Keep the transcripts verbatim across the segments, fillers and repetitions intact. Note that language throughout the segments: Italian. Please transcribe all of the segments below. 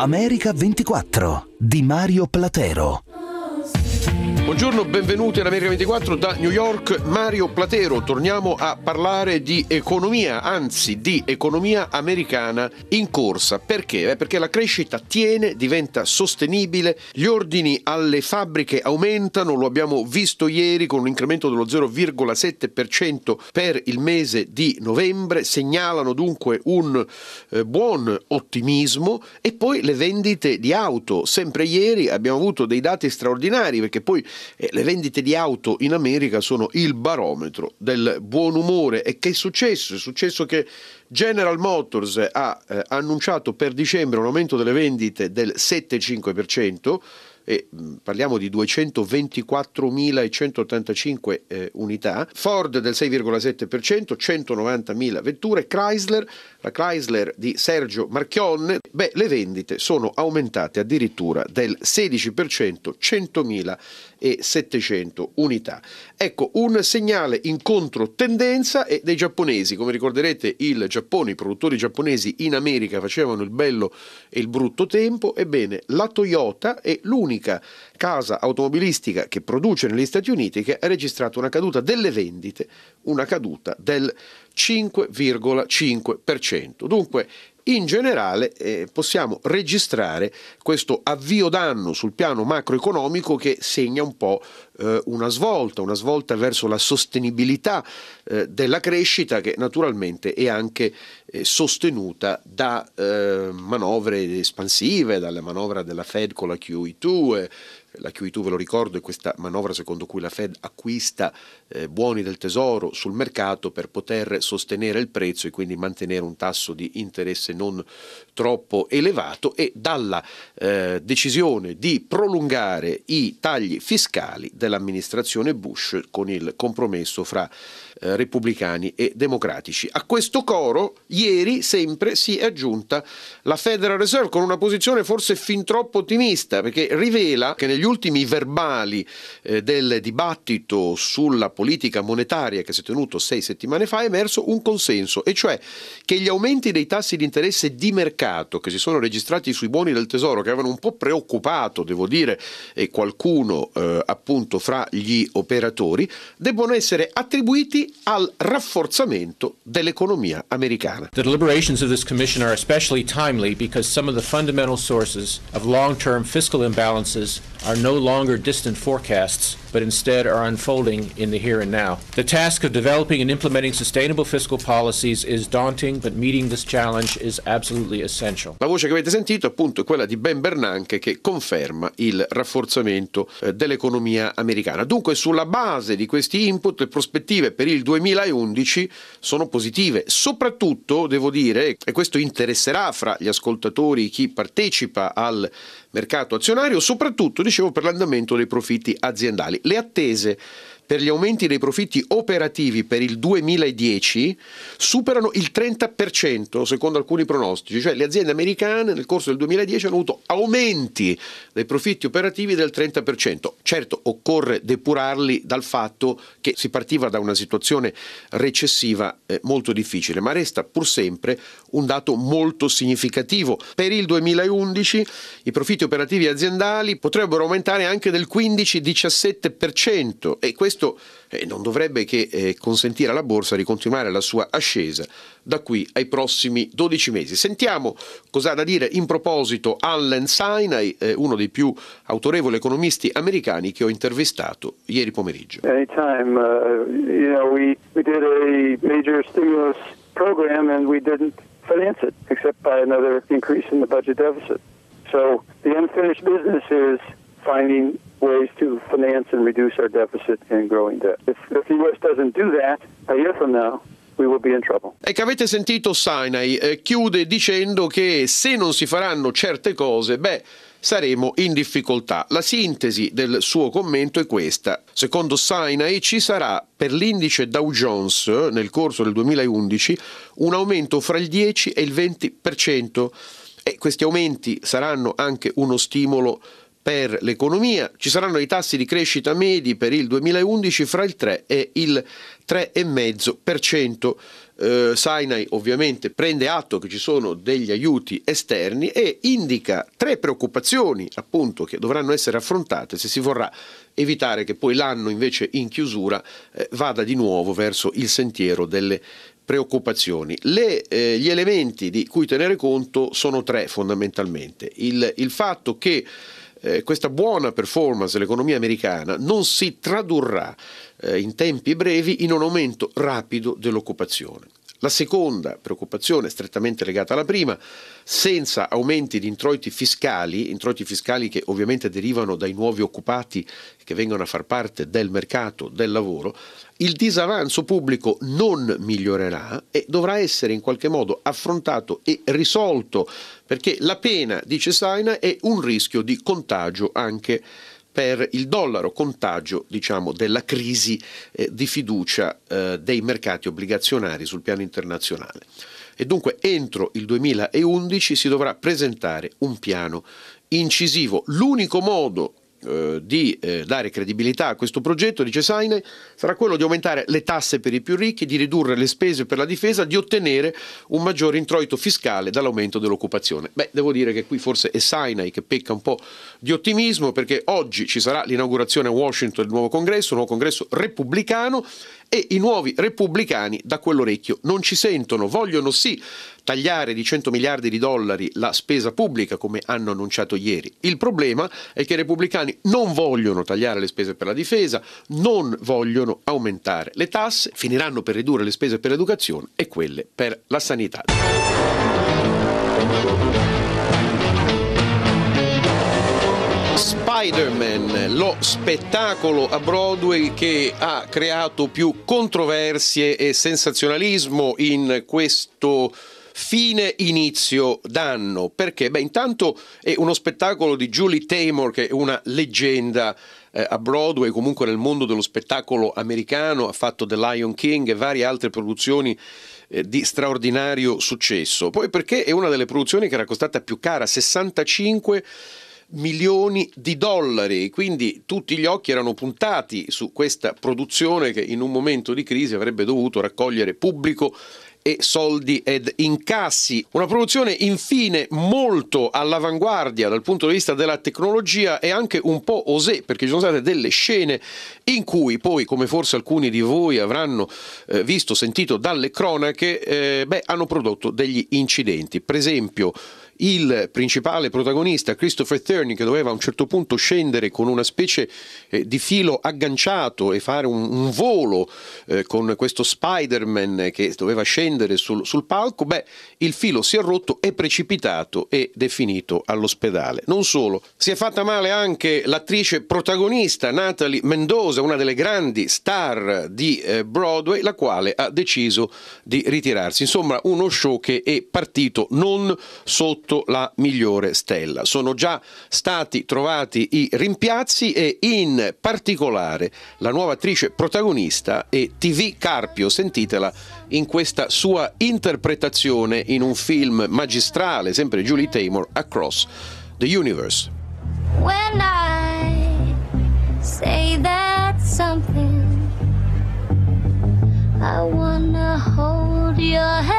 America ventiquattro di Mario Platero. Buongiorno, benvenuti all'America ventiquattro da New York, Mario Platero. Torniamo a parlare di economia, anzi di economia americana in corsa. Perché? Eh, perché la crescita tiene, diventa sostenibile, gli ordini alle fabbriche aumentano, lo abbiamo visto ieri con un incremento dello zero virgola sette per cento per il mese di novembre, segnalano dunque un eh, buon ottimismo. E poi le vendite di auto, sempre ieri abbiamo avuto dei dati straordinari, perché poi Eh, le vendite di auto in America sono il barometro del buon umore. E che è successo? È successo che General Motors ha eh, annunciato per dicembre un aumento delle vendite del sette virgola cinque per cento, e mh, parliamo di duecentoventiquattromilacentoottantacinque eh, unità, Ford del sei virgola sette per cento, centonovantamila vetture, Chrysler, la Chrysler di Sergio Marchionne, beh, le vendite sono aumentate addirittura del sedici per cento, centomilasettecento unità. Ecco, un segnale in controtendenza è dei giapponesi. Come ricorderete, il Giappone, i produttori giapponesi in America facevano il bello e il brutto tempo. Ebbene, la Toyota è l'unica casa automobilistica che produce negli Stati Uniti che ha registrato una caduta delle vendite, una caduta del cinque virgola cinque per cento. Dunque, in generale eh, possiamo registrare questo avvio d'anno sul piano macroeconomico che segna un po' eh, una svolta, una svolta verso la sostenibilità eh, della crescita, che naturalmente è anche eh, sostenuta da eh, manovre espansive, dalla manovra della Fed con la Q E due. La Q E due, ve lo ricordo, è questa manovra secondo cui la Fed acquista eh, buoni del tesoro sul mercato per poter sostenere il prezzo e quindi mantenere un tasso di interesse non troppo elevato, e dalla eh, decisione di prolungare i tagli fiscali dell'amministrazione Bush con il compromesso fra eh, repubblicani e democratici. A questo coro ieri sempre si è aggiunta la Federal Reserve con una posizione forse fin troppo ottimista, perché rivela che negli ultimi verbali eh, del dibattito sulla politica monetaria che si è tenuto sei settimane fa è emerso un consenso, e cioè che gli aumenti dei tassi di interesse di mercato che si sono registrati sui buoni del tesoro, che avevano un po' preoccupato, devo dire, e qualcuno eh, appunto fra gli operatori, debbono essere attribuiti al rafforzamento dell'economia americana. The deliberations of this commission are especially timely because some of the fundamental sources of long-term fiscal imbalances are no longer distant forecasts, but instead are unfolding in the here and now. The task of developing and implementing sustainable fiscal policies is daunting, but meeting this challenge is absolutely essential. La voce che avete sentito appunto è quella di Ben Bernanke, che conferma il rafforzamento eh, dell'economia americana. Dunque, sulla base di questi input, le prospettive per il duemilaundici sono positive, soprattutto, devo dire, e questo interesserà fra gli ascoltatori chi partecipa al mercato azionario, soprattutto, dicevo, per l'andamento dei profitti aziendali. Le attese per gli aumenti dei profitti operativi per il duemiladieci superano il trenta per cento secondo alcuni pronostici, cioè le aziende americane nel corso del duemiladieci hanno avuto aumenti dei profitti operativi del trenta per cento. Certo, occorre depurarli dal fatto che si partiva da una situazione recessiva eh, molto difficile, ma resta pur sempre un dato molto significativo. Per il duemilaundici i profitti operativi aziendali potrebbero aumentare anche del quindici diciassette per cento, e questo eh, non dovrebbe che eh, consentire alla borsa di continuare la sua ascesa da qui ai prossimi dodici mesi. Sentiamo cosa ha da dire in proposito Allen Sinai, eh, uno dei più autorevoli economisti americani che ho intervistato ieri pomeriggio. Anytime, uh, you know, we, we did a major stimulus program and we didn't finance it except by another increase in the budget deficit. So the unfinished business is finding ways to finance and reduce our deficit and growing debt. If, if the U S doesn't do that, a year from now, we will be in trouble. E che avete sentito Sinai eh, chiude dicendo che se non si faranno certe cose, beh, saremo in difficoltà. La sintesi del suo commento è questa. Secondo Sinai ci sarà per l'indice Dow Jones nel corso del duemilaundici un aumento fra il dieci e il venti per cento, e questi aumenti saranno anche uno stimolo per l'economia. Ci saranno i tassi di crescita medi per il duemilaundici fra il tre e il tre virgola cinque per cento. Uh, Sinai ovviamente prende atto che ci sono degli aiuti esterni e indica tre preoccupazioni appunto che dovranno essere affrontate se si vorrà evitare che poi l'anno invece in chiusura eh, vada di nuovo verso il sentiero delle preoccupazioni. Le, eh, gli elementi di cui tenere conto sono tre fondamentalmente. Il, il fatto che eh, questa buona performance dell'economia americana non si tradurrà eh, in tempi brevi in un aumento rapido dell'occupazione. La seconda preoccupazione, strettamente legata alla prima, senza aumenti di introiti fiscali, introiti fiscali che ovviamente derivano dai nuovi occupati che vengono a far parte del mercato del lavoro, il disavanzo pubblico non migliorerà e dovrà essere in qualche modo affrontato e risolto, perché la pena, dice Sinai, è un rischio di contagio anche per il dollaro, contagio diciamo della crisi eh, di fiducia eh, dei mercati obbligazionari sul piano internazionale. E dunque entro il duemilaundici si dovrà presentare un piano incisivo. L'unico modo eh, di eh, dare credibilità a questo progetto, dice Sinai, sarà quello di aumentare le tasse per i più ricchi, di ridurre le spese per la difesa, di ottenere un maggiore introito fiscale dall'aumento dell'occupazione. Beh, devo dire che qui forse è Sinai che pecca un po' di ottimismo, perché oggi ci sarà l'inaugurazione a Washington del nuovo congresso, un nuovo congresso repubblicano, e i nuovi repubblicani da quell'orecchio non ci sentono, vogliono sì tagliare di cento miliardi di dollari la spesa pubblica come hanno annunciato ieri. Il problema è che i repubblicani non vogliono tagliare le spese per la difesa, non vogliono aumentare le tasse, finiranno per ridurre le spese per l'educazione e quelle per la sanità. Spider-Man, lo spettacolo a Broadway che ha creato più controversie e sensazionalismo in questo fine inizio d'anno. Perché? Beh, intanto è uno spettacolo di Julie Taymor, che è una leggenda eh, a Broadway, comunque nel mondo dello spettacolo americano, ha fatto The Lion King e varie altre produzioni eh, di straordinario successo. Poi perché è una delle produzioni che era costata più cara, sessantacinque milioni di dollari, quindi tutti gli occhi erano puntati su questa produzione che in un momento di crisi avrebbe dovuto raccogliere pubblico e soldi ed incassi. Una produzione infine molto all'avanguardia dal punto di vista della tecnologia e anche un po' osé, perché ci sono state delle scene in cui poi, come forse alcuni di voi avranno eh, visto, sentito dalle cronache, eh, beh, hanno prodotto degli incidenti. Per esempio il principale protagonista, Christopher Thurning, che doveva a un certo punto scendere con una specie eh, di filo agganciato e fare un, un volo eh, con questo Spider-Man che doveva scendere sul, sul palco, beh, il filo si è rotto, è precipitato ed è finito all'ospedale. Non solo, si è fatta male anche l'attrice protagonista Natalie Mendoza, una delle grandi star di eh, Broadway, la quale ha deciso di ritirarsi. Insomma, uno show che è partito non sotto la migliore stella. Sono già stati trovati i rimpiazzi e in particolare la nuova attrice protagonista è T V Carpio, sentitela in questa sua interpretazione in un film magistrale, sempre Julie Taymor, Across the Universe. When I say that something, I wanna hold your hand.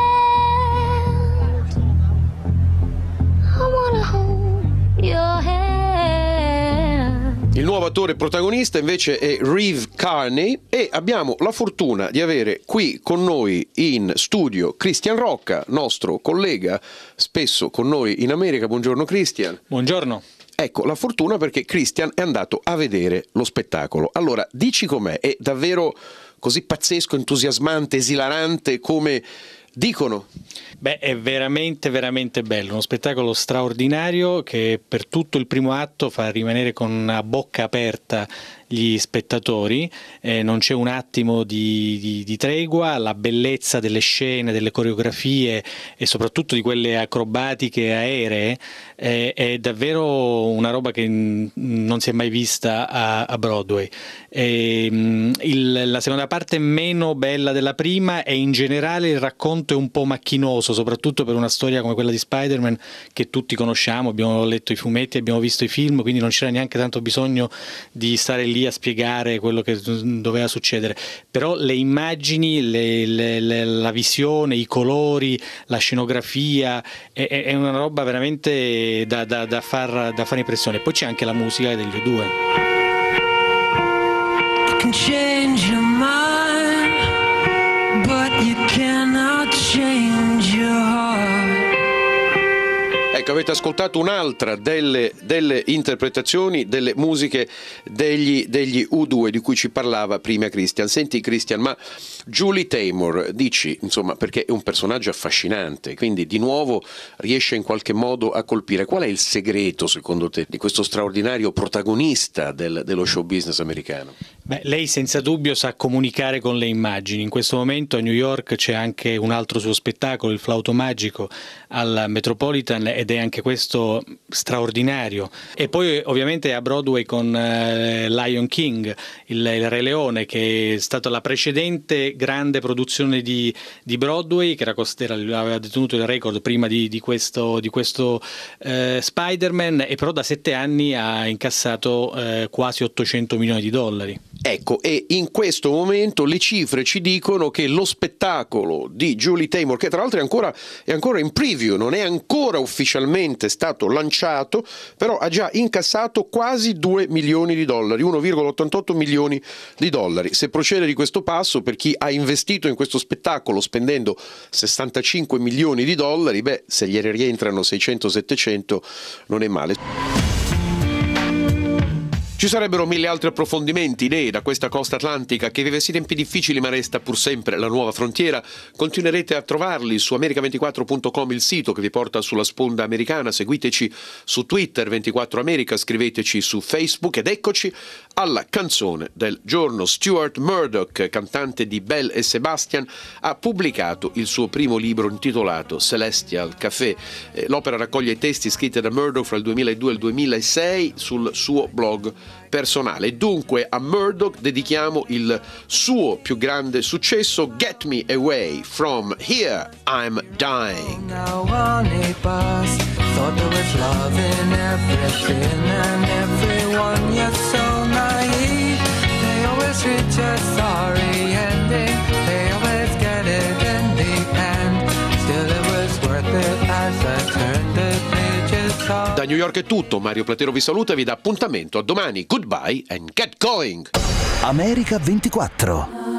I wanna hold your hand. Il nuovo attore protagonista invece è Reeve Carney e abbiamo la fortuna di avere qui con noi in studio Christian Rocca, nostro collega spesso con noi in America. Buongiorno Christian. Buongiorno. Ecco, la fortuna perché Christian è andato a vedere lo spettacolo. Allora, dici com'è? È davvero così pazzesco, entusiasmante, esilarante come dicono? Beh, è veramente veramente bello, uno spettacolo straordinario che per tutto il primo atto fa rimanere con a bocca aperta gli gli spettatori, eh, non c'è un attimo di, di, di tregua, la bellezza delle scene, delle coreografie e soprattutto di quelle acrobatiche aeree eh, è davvero una roba che n- non si è mai vista a, a Broadway. E, mh, il, la seconda parte è meno bella della prima e in generale il racconto è un po' macchinoso, soprattutto per una storia come quella di Spider-Man che tutti conosciamo, abbiamo letto i fumetti, abbiamo visto i film, quindi non c'era neanche tanto bisogno di stare lì a spiegare quello che doveva succedere. Però le immagini, le, le, le, la visione, i colori, la scenografia è, è una roba veramente da, da, da, far, da fare impressione. Poi c'è anche la musica degli U due. Can change your mind, but you cannot change your heart. Ecco, avete ascoltato un'altra delle, delle interpretazioni, delle musiche degli, degli U due di cui ci parlava prima Christian. Senti Christian, ma Julie Taymor, dici, insomma, perché è un personaggio affascinante, quindi di nuovo riesce in qualche modo a colpire. Qual è il segreto, secondo te, di questo straordinario protagonista del, dello show business americano? Beh, lei senza dubbio sa comunicare con le immagini. In questo momento a New York c'è anche un altro suo spettacolo, il Flauto Magico, al Metropolitan, ed è anche questo straordinario. E poi ovviamente a Broadway con eh, Lion King, il, il Re Leone, che è stata la precedente grande produzione di, di Broadway, che era, era, aveva detenuto il record prima di, di questo, di questo eh, Spider-Man, e però da sette anni ha incassato eh, quasi ottocento milioni di dollari. Ecco, e in questo momento le cifre ci dicono che lo spettacolo di Julie Taymor, che tra l'altro è ancora, è ancora in preview, non è ancora ufficialmente stato lanciato, però ha già incassato quasi due milioni di dollari, uno virgola ottantotto milioni di dollari. Se procede di questo passo, per chi ha investito in questo spettacolo spendendo sessantacinque milioni di dollari, beh, se gliene rientrano seicento settecento non è male. Ci sarebbero mille altri approfondimenti, idee da questa costa atlantica che vive sì tempi difficili ma resta pur sempre la nuova frontiera. Continuerete a trovarli su america ventiquattro punto com, il sito che vi porta sulla sponda americana. Seguiteci su Twitter ventiquattro America, scriveteci su Facebook ed eccoci alla canzone del giorno. Stuart Murdoch, cantante di Belle e Sebastian, ha pubblicato il suo primo libro intitolato Celestial Café. L'opera raccoglie i testi scritti da Murdoch fra il duemiladue e il duemilasei sul suo blog personale. Dunque a Murdoch dedichiamo il suo più grande successo, Get Me Away From Here I'm Dying. Now on a bus, thought there was love in everything and everyone, you're so naive. They always reach a sorry ending, they always get it in the end. Still it was worth it as I turned the pages off. Da New York è tutto, Mario Platero vi saluta e vi dà appuntamento a domani. Goodbye and get going! America ventiquattro.